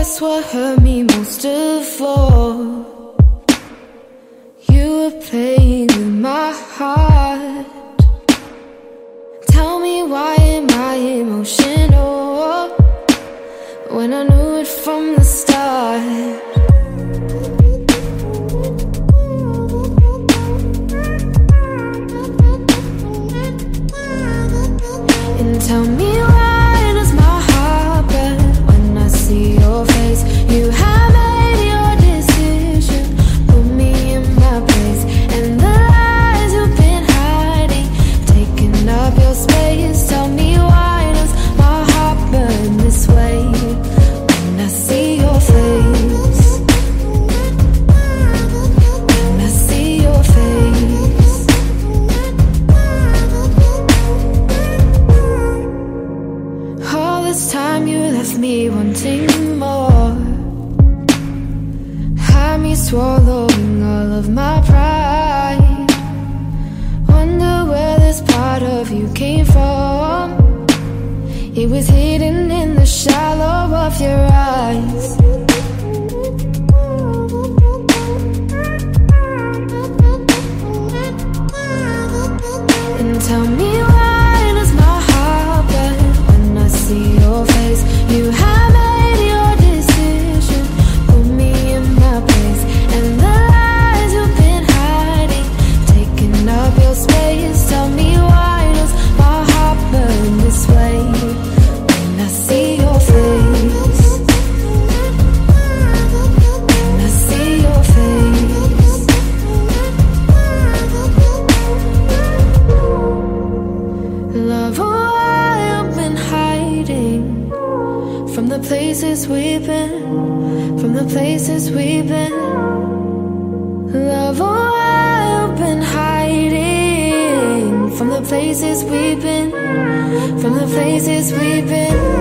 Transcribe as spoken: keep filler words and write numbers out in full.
guess what hurt me most of all? You were playing with my heart. Tell me, why am I emotional when I knew it from the start? And tell me, why does my heart burn when I see your face? You have made your decision, put me in my place, and the lies you've been hiding, taking up your space. Tell me, why does my heart burn this way when I see your face? When I see your face. All this time you left me wanting more, had me swallowing all of my pride. Wonder where this part of you came from. It was hidden in the shallow of your eyes. And tell me, why does my heart burn when I see your face? You have made your decision, put me in my place, and the lies you've been hiding, taking up your space. Tell me, why does my heart burn this way when I see your face? When I see your face. Love, why I've been hiding from the places we've been, from the places we've been. Love, why I've been hiding from the places we've been, from the places we've been.